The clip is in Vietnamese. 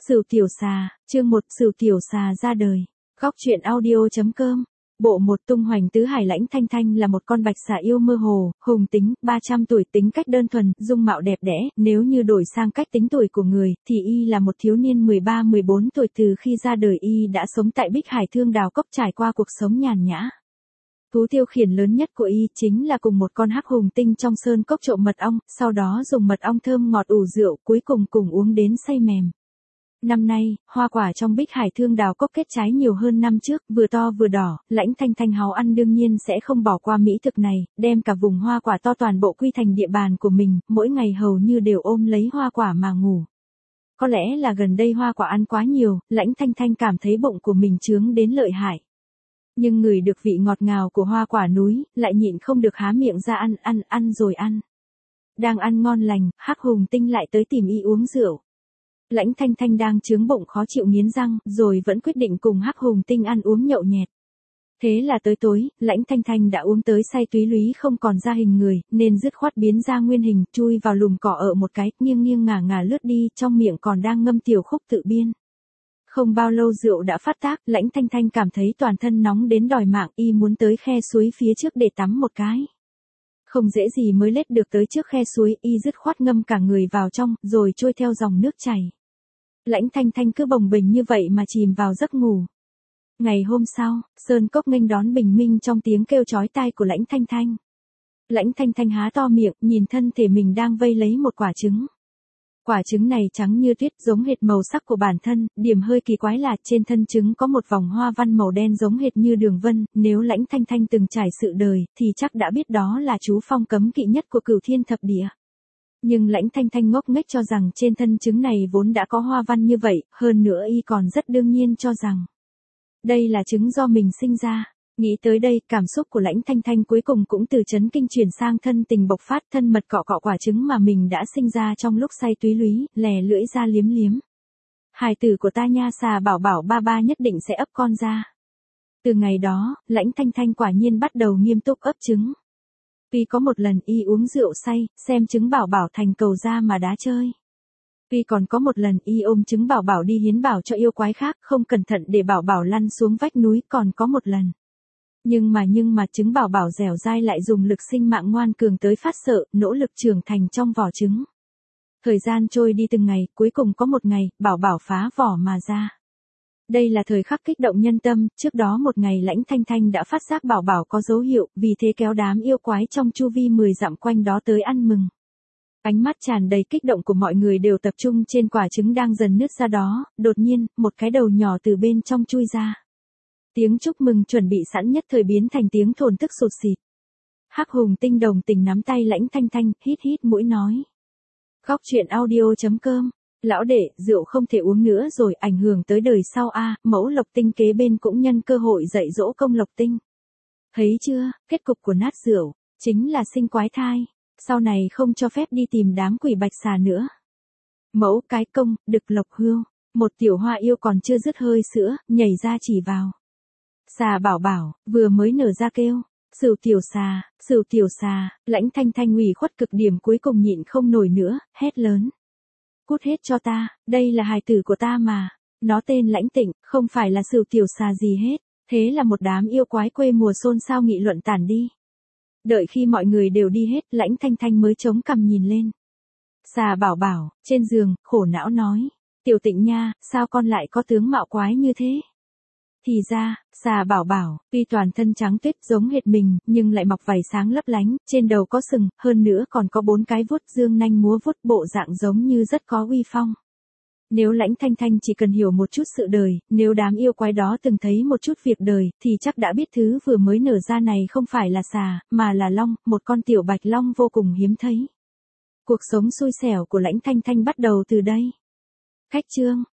Sửu tiểu xà, chương 1 Sửu tiểu xà ra đời. Góc truyện audio.com. Bộ 1 tung hoành tứ hải. Lãnh Thanh Thanh là một con bạch xà yêu mơ hồ, hùng tính, 300 tuổi, tính cách đơn thuần, dung mạo đẹp đẽ, nếu như đổi sang cách tính tuổi của người, thì y là một thiếu niên 13-14 tuổi. Từ khi ra đời y đã sống tại Bích Hải Thương Đào Cốc, trải qua cuộc sống nhàn nhã. Thú tiêu khiển lớn nhất của y chính là cùng một con hắc hùng tinh trong sơn cốc trộm mật ong, sau đó dùng mật ong thơm ngọt ủ rượu, cuối cùng cùng uống đến say mềm. Năm nay, hoa quả trong Bích Hải Thương Đào Cốc kết trái nhiều hơn năm trước, vừa to vừa đỏ, Lãnh Thanh Thanh háo ăn đương nhiên sẽ không bỏ qua mỹ thực này, đem cả vùng hoa quả to toàn bộ quy thành địa bàn của mình, mỗi ngày hầu như đều ôm lấy hoa quả mà ngủ. Có lẽ là gần đây hoa quả ăn quá nhiều, Lãnh Thanh Thanh cảm thấy bụng của mình chướng đến lợi hại. Nhưng ngửi được vị ngọt ngào của hoa quả núi, lại nhịn không được há miệng ra ăn rồi ăn. Đang ăn ngon lành, hắc hùng tinh lại tới tìm y uống rượu. Lãnh Thanh Thanh đang chướng bụng khó chịu nghiến răng, rồi vẫn quyết định cùng hắc hùng tinh ăn uống nhậu nhẹt. Thế là tới tối, Lãnh Thanh Thanh đã uống tới say túy lúy không còn ra hình người, nên dứt khoát biến ra nguyên hình, chui vào lùm cỏ ở một cái, nghiêng nghiêng ngả ngả lướt đi, trong miệng còn đang ngâm tiểu khúc tự biên. Không bao lâu rượu đã phát tác, Lãnh Thanh Thanh cảm thấy toàn thân nóng đến đòi mạng, y muốn tới khe suối phía trước để tắm một cái. Không dễ gì mới lết được tới trước khe suối, y dứt khoát ngâm cả người vào trong, rồi trôi theo dòng nước chảy. Lãnh Thanh Thanh cứ bồng bềnh như vậy mà chìm vào giấc ngủ. Ngày hôm sau, sơn cốc nghênh đón bình minh trong tiếng kêu chói tai của Lãnh Thanh Thanh. Lãnh Thanh Thanh há to miệng, nhìn thân thể mình đang vây lấy một quả trứng. Quả trứng này trắng như tuyết, giống hệt màu sắc của bản thân, điểm hơi kỳ quái là trên thân trứng có một vòng hoa văn màu đen giống hệt như đường vân, nếu Lãnh Thanh Thanh từng trải sự đời, thì chắc đã biết đó là chú phong cấm kỵ nhất của Cửu Thiên Thập Địa. Nhưng Lãnh Thanh Thanh ngốc nghếch cho rằng trên thân trứng này vốn đã có hoa văn như vậy, hơn nữa y còn rất đương nhiên cho rằng đây là trứng do mình sinh ra. Nghĩ tới đây, cảm xúc của Lãnh Thanh Thanh cuối cùng cũng từ chấn kinh chuyển sang thân tình bộc phát, thân mật cọ cọ quả trứng mà mình đã sinh ra trong lúc say túy lúy, lè lưỡi ra liếm liếm. Hài tử của ta nha, xà bảo bảo ba ba nhất định sẽ ấp con ra. Từ ngày đó, Lãnh Thanh Thanh quả nhiên bắt đầu nghiêm túc ấp trứng. Vì có một lần y uống rượu say, xem trứng bảo bảo thành cầu ra mà đá chơi. Vì còn có một lần y ôm trứng bảo bảo đi hiến bảo cho yêu quái khác, không cẩn thận để bảo bảo lăn xuống vách núi. Còn có một lần. Nhưng mà trứng bảo bảo dẻo dai lại dùng lực sinh mạng ngoan cường tới phát sợ, nỗ lực trưởng thành trong vỏ trứng. Thời gian trôi đi từng ngày, cuối cùng có một ngày, bảo bảo phá vỏ mà ra. Đây là thời khắc kích động nhân tâm, trước đó một ngày Lãnh Thanh Thanh đã phát giác bảo bảo có dấu hiệu, vì thế kéo đám yêu quái trong chu vi 10 dặm quanh đó tới ăn mừng. Ánh mắt tràn đầy kích động của mọi người đều tập trung trên quả trứng đang dần nứt ra đó, đột nhiên, một cái đầu nhỏ từ bên trong chui ra. Tiếng chúc mừng chuẩn bị sẵn nhất thời biến thành tiếng thổn thức sụt sịt. Hắc hùng tinh đồng tình nắm tay Lãnh Thanh Thanh, hít hít mũi nói. Góc truyện audio.com. Lão đệ, rượu không thể uống nữa rồi, ảnh hưởng tới đời sau a. Mẫu Lộc Tinh kế bên cũng nhân cơ hội dạy dỗ công Lộc Tinh. Thấy chưa, kết cục của nát rượu, chính là sinh quái thai, sau này không cho phép đi tìm đám quỷ bạch xà nữa. Mẫu cái công, đực Lộc Hưu, một tiểu hoa yêu còn chưa dứt hơi sữa, nhảy ra chỉ vào. Xà bảo bảo, vừa mới nở ra kêu. Sửu tiểu xà, Lãnh Thanh Thanh ủy khuất cực điểm cuối cùng nhịn không nổi nữa, hét lớn. Cút hết cho ta, đây là hài tử của ta mà. Nó tên Lãnh Tịnh, không phải là sửu tiểu xà gì hết. Thế là một đám yêu quái quê mùa xôn xao nghị luận tản đi. Đợi khi mọi người đều đi hết, Lãnh Thanh Thanh mới chống cằm nhìn lên. Xà bảo bảo, trên giường, khổ não nói. Tiểu Tịnh nha, sao con lại có tướng mạo quái như thế? Thì ra, xà bảo bảo, tuy toàn thân trắng tuyết giống hệt mình, nhưng lại mọc vảy sáng lấp lánh, trên đầu có sừng, hơn nữa còn có 4 cái vuốt dương nanh múa vuốt, bộ dạng giống như rất có uy phong. Nếu Lãnh Thanh Thanh chỉ cần hiểu một chút sự đời, nếu đám yêu quái đó từng thấy một chút việc đời, thì chắc đã biết thứ vừa mới nở ra này không phải là xà, mà là long, một con tiểu bạch long vô cùng hiếm thấy. Cuộc sống xui xẻo của Lãnh Thanh Thanh bắt đầu từ đây. Khách chương.